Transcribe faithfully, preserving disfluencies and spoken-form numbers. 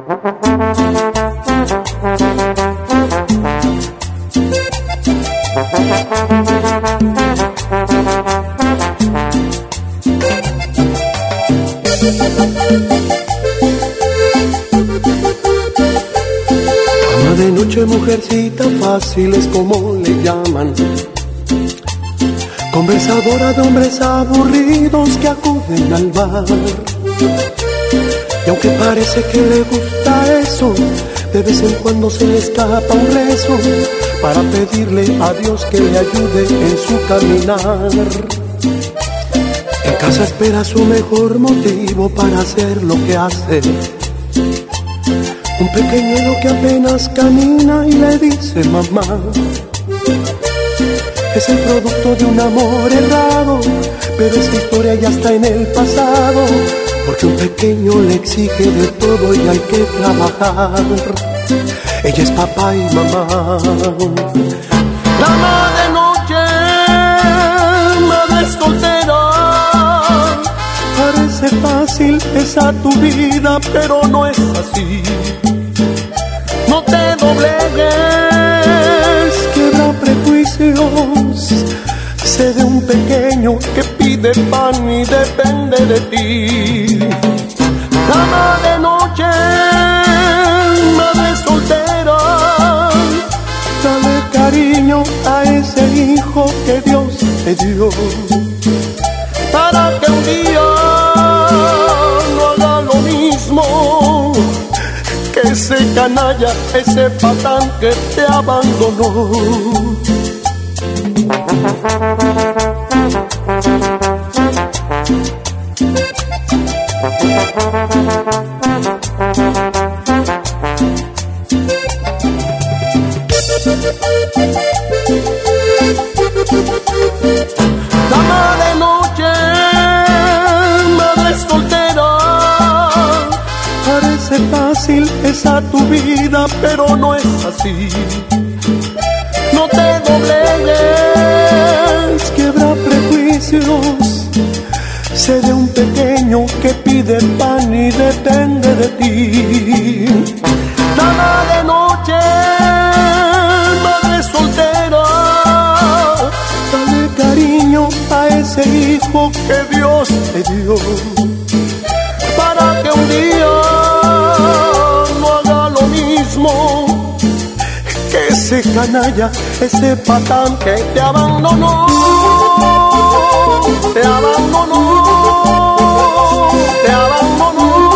Ama de noche, mujercita fácil es como le llaman, conversadora de hombres aburridos que acuden al bar. Y aunque parece que le gusta eso, de vez en cuando se le escapa un rezo para pedirle a Dios que le ayude en su caminar. En casa espera su mejor motivo para hacer lo que hace. Un pequeñuelo que apenas camina y le dice mamá. Es el producto de un amor errado, pero esa historia ya está en el pasado, porque un pequeño le exige de todo y hay que trabajar. Ella es papá y mamá. Dama de noche, madre soltera, parece fácil esa tu vida, pero no es así. No te doblegues, quiebra prejuicios. Sé de un pequeño que pide pan y depende de ti. Dama de noche, madre soltera, dale cariño a ese hijo que Dios te dio, para que un día no haga lo mismo que ese canalla, ese patán que te abandonó. Dama de noche, madre soltera, parece fácil esa tu vida, pero no es así. No te doblegues, quiebra prejuicios. Sé de un pequeño que pide pan y depende de ti. Dama de noche, madre soltera, dale cariño a ese hijo que Dios te dio, para que un día no haga lo mismo que ese canalla, ese patán que te abandonó, te abandonó, te abandonó.